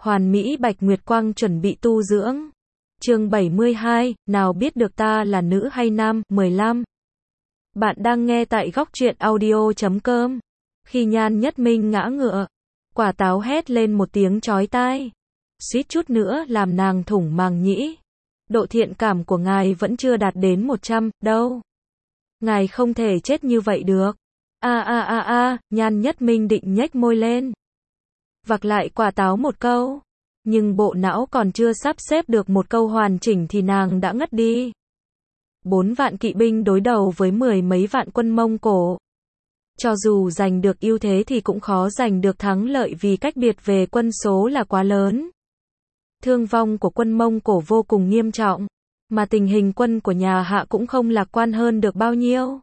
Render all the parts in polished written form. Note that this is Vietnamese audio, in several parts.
Hoàn Mỹ Bạch Nguyệt Quang chuẩn bị tu dưỡng. Chương 72, nào biết được ta là nữ hay nam, 15. Bạn đang nghe tại góc truyện audio.com. Khi Nhan Nhất Minh ngã ngựa, Quả Táo hét lên một tiếng chói tai, suýt chút nữa làm nàng thủng màng nhĩ. Độ thiện cảm của ngài vẫn chưa đạt đến 100, đâu. Ngài không thể chết như vậy được. Nhan Nhất Minh định nhếch môi lên, vặc lại Quả Táo một câu. Nhưng bộ não còn chưa sắp xếp được một câu hoàn chỉnh thì nàng đã ngất đi. 4 vạn kỵ binh đối đầu với 10 mấy vạn quân Mông Cổ. Cho dù giành được ưu thế thì cũng khó giành được thắng lợi vì cách biệt về quân số là quá lớn. Thương vong của quân Mông Cổ vô cùng nghiêm trọng, mà tình hình quân của nhà Hạ cũng không lạc quan hơn được bao nhiêu.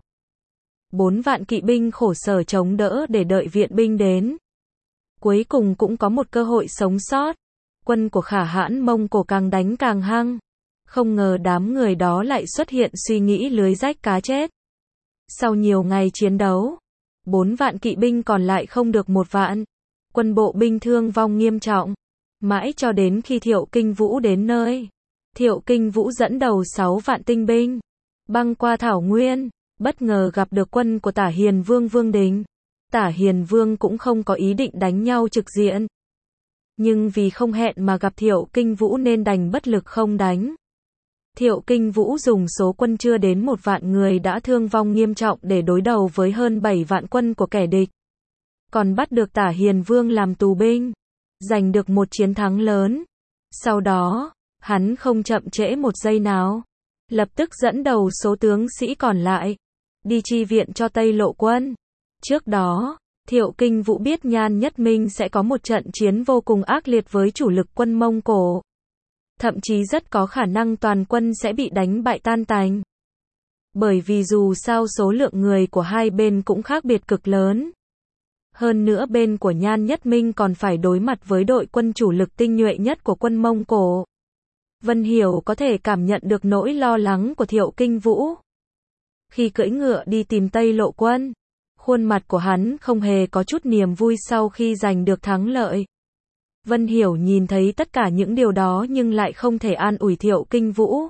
4 vạn kỵ binh khổ sở chống đỡ để đợi viện binh đến. Cuối cùng cũng có một cơ hội sống sót. Quân của Khả Hãn Mông Cổ càng đánh càng hăng. Không ngờ đám người đó lại xuất hiện suy nghĩ lưới rách cá chết. Sau nhiều ngày chiến đấu, 4 vạn kỵ binh còn lại không được 1 vạn. Quân bộ binh thương vong nghiêm trọng. Mãi cho đến khi Thiệu Kinh Vũ đến nơi. Thiệu Kinh Vũ dẫn đầu 6 vạn tinh binh, băng qua Thảo Nguyên, bất ngờ gặp được quân của Tả Hiền Vương Vương Đình. Tả Hiền Vương cũng không có ý định đánh nhau trực diện. Nhưng vì không hẹn mà gặp Thiệu Kinh Vũ nên đành bất lực không đánh. Thiệu Kinh Vũ dùng số quân chưa đến 1 vạn người đã thương vong nghiêm trọng để đối đầu với hơn 7 vạn quân của kẻ địch. Còn bắt được Tả Hiền Vương làm tù binh, giành được một chiến thắng lớn. Sau đó, hắn không chậm trễ một giây nào, lập tức dẫn đầu số tướng sĩ còn lại, đi chi viện cho Tây Lộ quân. Trước đó, Thiệu Kinh Vũ biết Nhan Nhất Minh sẽ có một trận chiến vô cùng ác liệt với chủ lực quân Mông Cổ. Thậm chí rất có khả năng toàn quân sẽ bị đánh bại tan tành. Bởi vì dù sao số lượng người của hai bên cũng khác biệt cực lớn. Hơn nữa bên của Nhan Nhất Minh còn phải đối mặt với đội quân chủ lực tinh nhuệ nhất của quân Mông Cổ. Vân Hiểu có thể cảm nhận được nỗi lo lắng của Thiệu Kinh Vũ. Khi cưỡi ngựa đi tìm Tây Lộ quân, khuôn mặt của hắn không hề có chút niềm vui sau khi giành được thắng lợi. Vân Hiểu nhìn thấy tất cả những điều đó nhưng lại không thể an ủi Thiệu Kinh Vũ.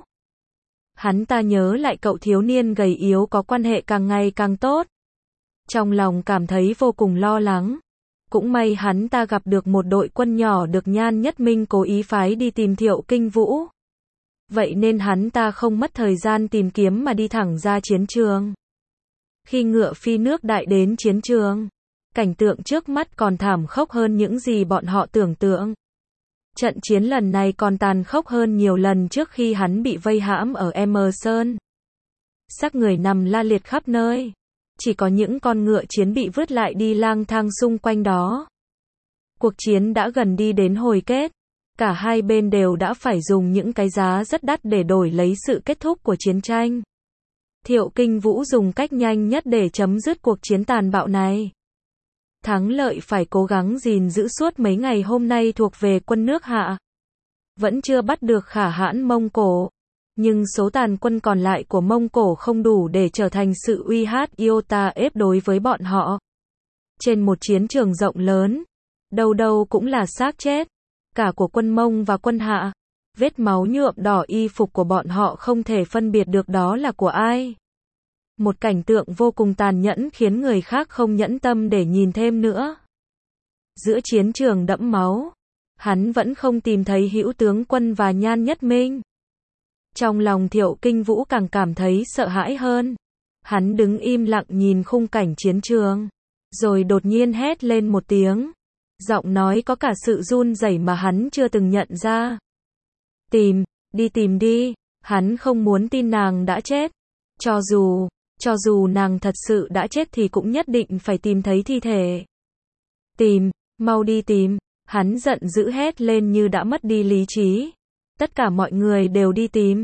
Hắn ta nhớ lại cậu thiếu niên gầy yếu có quan hệ càng ngày càng tốt. Trong lòng cảm thấy vô cùng lo lắng. Cũng may hắn ta gặp được một đội quân nhỏ được Nhan Nhất Minh cố ý phái đi tìm Thiệu Kinh Vũ. Vậy nên hắn ta không mất thời gian tìm kiếm mà đi thẳng ra chiến trường. Khi ngựa phi nước đại đến chiến trường, cảnh tượng trước mắt còn thảm khốc hơn những gì bọn họ tưởng tượng. Trận chiến lần này còn tàn khốc hơn nhiều lần trước khi hắn bị vây hãm ở Emerson. Xác người nằm la liệt khắp nơi. Chỉ có những con ngựa chiến bị vứt lại đi lang thang xung quanh đó. Cuộc chiến đã gần đi đến hồi kết. Cả hai bên đều đã phải dùng những cái giá rất đắt để đổi lấy sự kết thúc của chiến tranh. Thiệu Kinh Vũ dùng cách nhanh nhất để chấm dứt cuộc chiến tàn bạo này. Thắng lợi phải cố gắng gìn giữ suốt mấy ngày hôm nay thuộc về quân nước Hạ. Vẫn chưa bắt được Khả Hãn Mông Cổ. Nhưng số tàn quân còn lại của Mông Cổ không đủ để trở thành sự uy hiếp iota ép đối với bọn họ. Trên một chiến trường rộng lớn, đâu đâu cũng là xác chết, cả của quân Mông và quân Hạ. Vết máu nhuộm đỏ y phục của bọn họ không thể phân biệt được đó là của ai. Một cảnh tượng vô cùng tàn nhẫn khiến người khác không nhẫn tâm để nhìn thêm nữa. Giữa chiến trường đẫm máu, hắn vẫn không tìm thấy Hữu tướng quân và Nhan Nhất Minh. Trong lòng Thiệu Kinh Vũ càng cảm thấy sợ hãi hơn. Hắn đứng im lặng nhìn khung cảnh chiến trường, rồi đột nhiên hét lên một tiếng. Giọng nói có cả sự run rẩy mà hắn chưa từng nhận ra. Tìm đi, hắn không muốn tin nàng đã chết. Cho dù nàng thật sự đã chết thì cũng nhất định phải tìm thấy thi thể. Mau đi tìm, hắn giận dữ hét lên như đã mất đi lý trí. Tất cả mọi người đều đi tìm.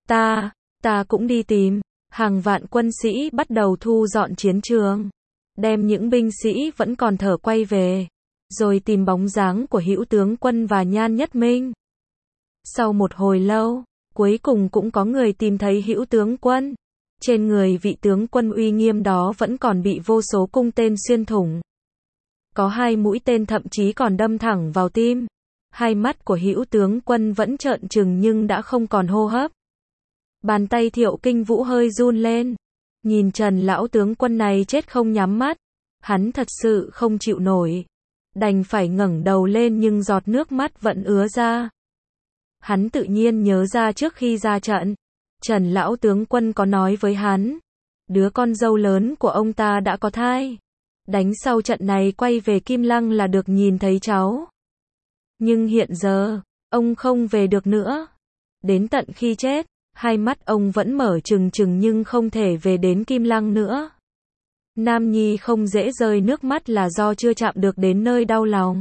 Ta cũng đi tìm. Hàng vạn quân sĩ bắt đầu thu dọn chiến trường. Đem những binh sĩ vẫn còn thở quay về. Rồi tìm bóng dáng của Hữu tướng quân và Nhan Nhất Minh. Sau một hồi lâu, cuối cùng cũng có người tìm thấy Hữu tướng quân. Trên người vị tướng quân uy nghiêm đó vẫn còn bị vô số cung tên xuyên thủng. Có 2 mũi tên thậm chí còn đâm thẳng vào tim. Hai mắt của Hữu tướng quân vẫn trợn trừng nhưng đã không còn hô hấp. Bàn tay Thiệu Kinh Vũ hơi run lên. Nhìn Trần lão tướng quân này chết không nhắm mắt, hắn thật sự không chịu nổi. Đành phải ngẩng đầu lên nhưng giọt nước mắt vẫn ứa ra. Hắn tự nhiên nhớ ra trước khi ra trận, Trần lão tướng quân có nói với hắn, đứa con dâu lớn của ông ta đã có thai. Đánh sau trận này quay về Kim Lăng là được nhìn thấy cháu. Nhưng hiện giờ, ông không về được nữa. Đến tận khi chết, hai mắt ông vẫn mở trừng trừng nhưng không thể về đến Kim Lăng nữa. Nam nhi không dễ rơi nước mắt là do chưa chạm được đến nơi đau lòng.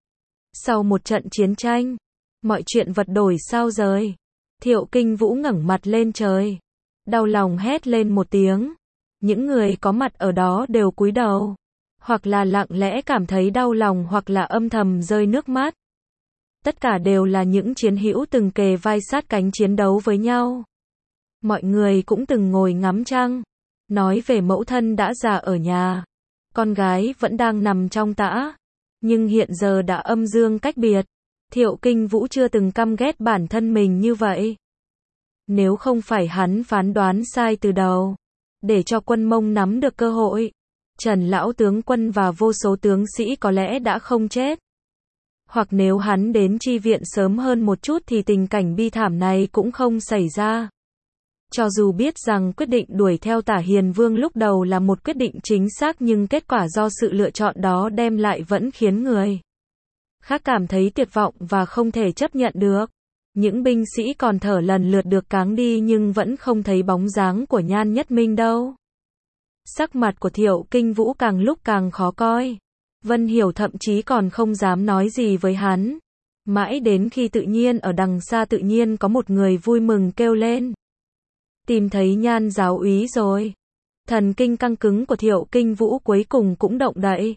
Sau một trận chiến tranh, mọi chuyện vật đổi sao rời. Thiệu Kinh Vũ ngẩng mặt lên trời, đau lòng hét lên một tiếng. Những người có mặt ở đó đều cúi đầu, hoặc là lặng lẽ cảm thấy đau lòng hoặc là âm thầm rơi nước mắt. Tất cả đều là những chiến hữu từng kề vai sát cánh chiến đấu với nhau. Mọi người cũng từng ngồi ngắm trăng, nói về mẫu thân đã già ở nhà, con gái vẫn đang nằm trong tã, nhưng hiện giờ đã âm dương cách biệt. Thiệu Kinh Vũ chưa từng căm ghét bản thân mình như vậy. Nếu không phải hắn phán đoán sai từ đầu, để cho quân Mông nắm được cơ hội, Trần lão tướng quân và vô số tướng sĩ có lẽ đã không chết. Hoặc nếu hắn đến chi viện sớm hơn một chút thì tình cảnh bi thảm này cũng không xảy ra. Cho dù biết rằng quyết định đuổi theo Tả Hiền Vương lúc đầu là một quyết định chính xác nhưng kết quả do sự lựa chọn đó đem lại vẫn khiến người khác cảm thấy tuyệt vọng và không thể chấp nhận được. Những binh sĩ còn thở lần lượt được cáng đi nhưng vẫn không thấy bóng dáng của Nhan Nhất Minh đâu. Sắc mặt của Thiệu Kinh Vũ càng lúc càng khó coi. Vân Hiểu thậm chí còn không dám nói gì với hắn. Mãi đến khi tự nhiên ở đằng xa tự nhiên có một người vui mừng kêu lên. Tìm thấy Nhan giáo úy rồi. Thần kinh căng cứng của Thiệu Kinh Vũ cuối cùng cũng động đậy.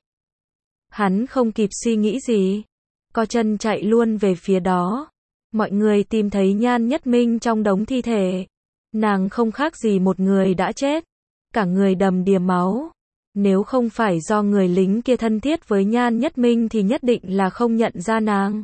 Hắn không kịp suy nghĩ gì, co chân chạy luôn về phía đó. Mọi người tìm thấy Nhan Nhất Minh trong đống thi thể. Nàng không khác gì một người đã chết, cả người đầm đìa máu. Nếu không phải do người lính kia thân thiết với Nhan Nhất Minh thì nhất định là không nhận ra nàng.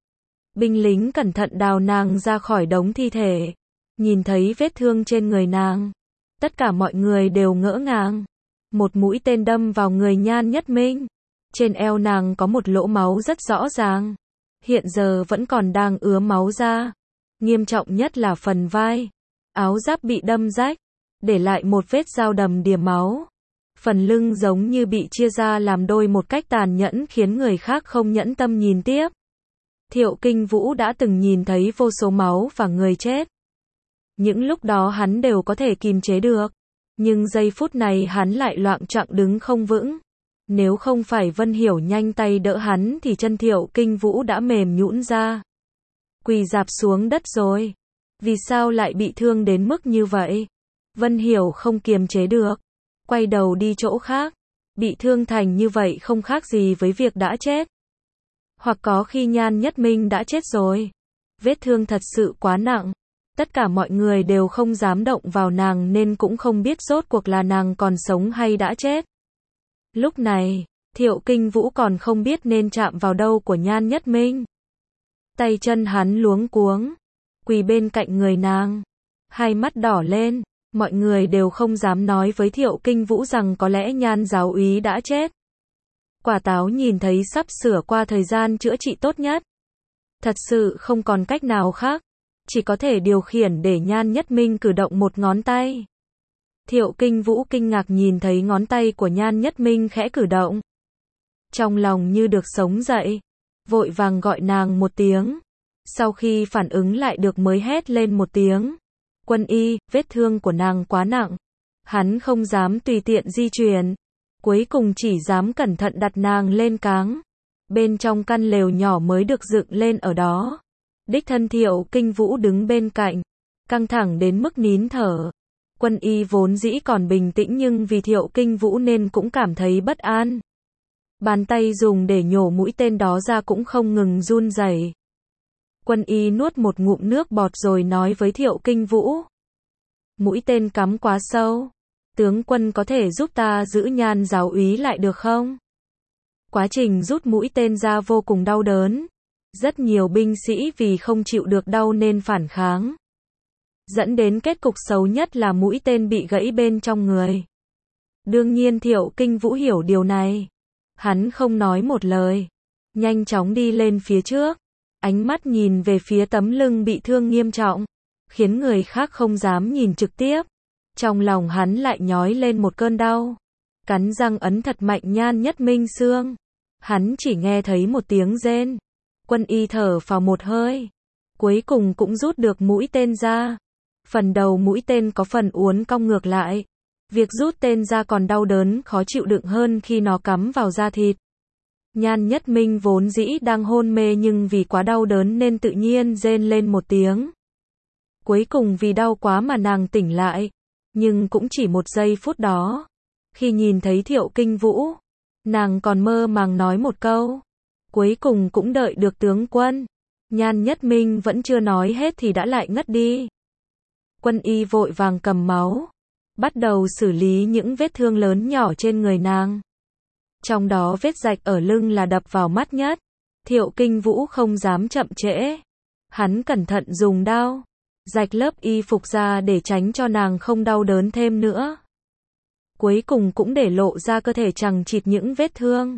Binh lính cẩn thận đào nàng ra khỏi đống thi thể. Nhìn thấy vết thương trên người nàng, tất cả mọi người đều ngỡ ngàng. Một mũi tên đâm vào người Nhan Nhất Minh. Trên eo nàng có một lỗ máu rất rõ ràng. Hiện giờ vẫn còn đang ứa máu ra. Nghiêm trọng nhất là phần vai. Áo giáp bị đâm rách, để lại một vết dao đầm đìa máu. Phần lưng giống như bị chia ra làm đôi một cách tàn nhẫn khiến người khác không nhẫn tâm nhìn tiếp. Thiệu Kinh Vũ đã từng nhìn thấy vô số máu và người chết. Những lúc đó hắn đều có thể kìm chế được. Nhưng giây phút này hắn lại loạng choạng đứng không vững. Nếu không phải Vân Hiểu nhanh tay đỡ hắn thì chân Thiệu Kinh Vũ đã mềm nhũn ra. Quỳ rạp xuống đất rồi. Vì sao lại bị thương đến mức như vậy? Vân Hiểu không kiềm chế được. Quay đầu đi chỗ khác. Bị thương thành như vậy không khác gì với việc đã chết. Hoặc có khi Nhan Nhất Minh đã chết rồi. Vết thương thật sự quá nặng. Tất cả mọi người đều không dám động vào nàng nên cũng không biết rốt cuộc là nàng còn sống hay đã chết. Lúc này, Thiệu Kinh Vũ còn không biết nên chạm vào đâu của Nhan Nhất Minh. Tay chân hắn luống cuống, quỳ bên cạnh người nàng. Hai mắt đỏ lên, mọi người đều không dám nói với Thiệu Kinh Vũ rằng có lẽ Nhan giáo úy đã chết. Quả táo nhìn thấy sắp sửa qua thời gian chữa trị tốt nhất. Thật sự không còn cách nào khác. Chỉ có thể điều khiển để Nhan Nhất Minh cử động một ngón tay. Thiệu Kinh Vũ kinh ngạc nhìn thấy ngón tay của Nhan Nhất Minh khẽ cử động. Trong lòng như được sống dậy. Vội vàng gọi nàng một tiếng. Sau khi phản ứng lại được mới hét lên một tiếng. Quân y, vết thương của nàng quá nặng. Hắn không dám tùy tiện di chuyển. Cuối cùng chỉ dám cẩn thận đặt nàng lên cáng. Bên trong căn lều nhỏ mới được dựng lên ở đó. Đích thân Thiệu Kinh Vũ đứng bên cạnh. Căng thẳng đến mức nín thở. Quân y vốn dĩ còn bình tĩnh nhưng vì Thiệu Kinh Vũ nên cũng cảm thấy bất an. Bàn tay dùng để nhổ mũi tên đó ra cũng không ngừng run rẩy. Quân y nuốt một ngụm nước bọt rồi nói với Thiệu Kinh Vũ. Mũi tên cắm quá sâu. Tướng quân có thể giúp ta giữ Nhan giáo úy lại được không? Quá trình rút mũi tên ra vô cùng đau đớn. Rất nhiều binh sĩ vì không chịu được đau nên phản kháng. Dẫn đến kết cục xấu nhất là mũi tên bị gãy bên trong người. Đương nhiên Thiệu Kinh Vũ hiểu điều này. Hắn không nói một lời. Nhanh chóng đi lên phía trước. Ánh mắt nhìn về phía tấm lưng bị thương nghiêm trọng. Khiến người khác không dám nhìn trực tiếp. Trong lòng hắn lại nhói lên một cơn đau. Cắn răng ấn thật mạnh Nhan Nhất Minh xương. Hắn chỉ nghe thấy một tiếng rên. Quân y thở phào một hơi. Cuối cùng cũng rút được mũi tên ra. Phần đầu mũi tên có phần uốn cong ngược lại. Việc rút tên ra còn đau đớn khó chịu đựng hơn khi nó cắm vào da thịt. Nhan Nhất Minh vốn dĩ đang hôn mê nhưng vì quá đau đớn nên tự nhiên rên lên một tiếng. Cuối cùng vì đau quá mà nàng tỉnh lại. Nhưng cũng chỉ một giây phút đó. Khi nhìn thấy Thiệu Kinh Vũ, nàng còn mơ màng nói một câu. Cuối cùng cũng đợi được tướng quân. Nhan Nhất Minh vẫn chưa nói hết thì đã lại ngất đi. Quân y vội vàng cầm máu. Bắt đầu xử lý những vết thương lớn nhỏ trên người nàng. Trong đó vết rạch ở lưng là đập vào mắt nhất. Thiệu Kinh Vũ không dám chậm trễ. Hắn cẩn thận dùng dao rạch lớp y phục ra để tránh cho nàng không đau đớn thêm nữa. Cuối cùng cũng để lộ ra cơ thể chằng chịt những vết thương.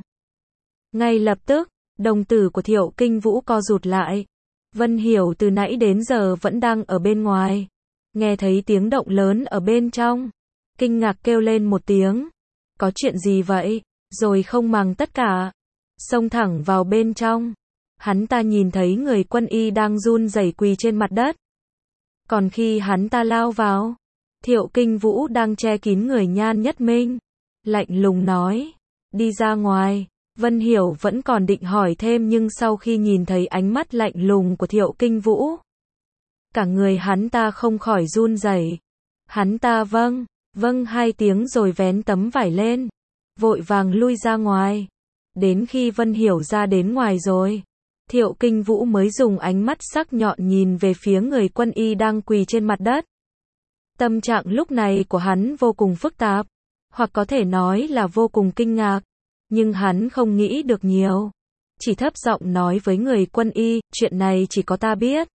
Ngay lập tức, đồng tử của Thiệu Kinh Vũ co rụt lại. Vân Hiểu từ nãy đến giờ vẫn đang ở bên ngoài. Nghe thấy tiếng động lớn ở bên trong. Kinh ngạc kêu lên một tiếng. Có chuyện gì vậy? Rồi không màng tất cả. Xông thẳng vào bên trong. Hắn ta nhìn thấy người quân y đang run rẩy quỳ trên mặt đất. Còn khi hắn ta lao vào, Thiệu Kinh Vũ đang che kín người Nhan Nhất Minh. Lạnh lùng nói. Đi ra ngoài. Vân Hiểu vẫn còn định hỏi thêm nhưng sau khi nhìn thấy ánh mắt lạnh lùng của Thiệu Kinh Vũ, cả người hắn ta không khỏi run rẩy. Hắn ta vâng hai tiếng rồi vén tấm vải lên, vội vàng lui ra ngoài. Đến khi Vân Hiểu ra đến ngoài rồi, Thiệu Kinh Vũ mới dùng ánh mắt sắc nhọn nhìn về phía người quân y đang quỳ trên mặt đất. Tâm trạng lúc này của hắn vô cùng phức tạp, hoặc có thể nói là vô cùng kinh ngạc. Nhưng hắn không nghĩ được nhiều. Chỉ thấp giọng nói với người quân y, chuyện này chỉ có ta biết.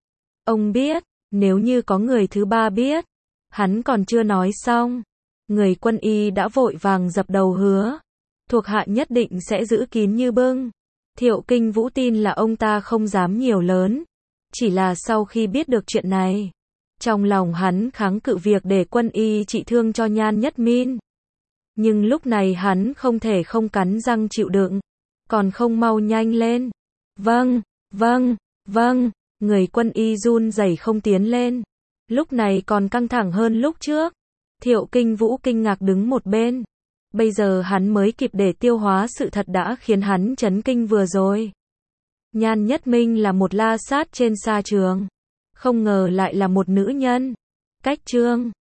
Ông biết, nếu như có người thứ ba biết. Hắn còn chưa nói xong. Người quân y đã vội vàng dập đầu hứa. Thuộc hạ nhất định sẽ giữ kín như bưng. Thiệu Kinh Vũ tin là ông ta không dám nhiều lớn. Chỉ là sau khi biết được chuyện này, trong lòng hắn kháng cự việc để quân y trị thương cho Nhan Nhất Minh. Nhưng lúc này hắn không thể không cắn răng chịu đựng. Còn không mau nhanh lên. Vâng. Người quân y run rẩy không tiến lên. Lúc này còn căng thẳng hơn lúc trước. Thiệu Kinh Vũ kinh ngạc đứng một bên. Bây giờ hắn mới kịp để tiêu hóa sự thật đã khiến hắn chấn kinh vừa rồi. Nhan Nhất Minh là một la sát trên sa trường. Không ngờ lại là một nữ nhân. Cách chương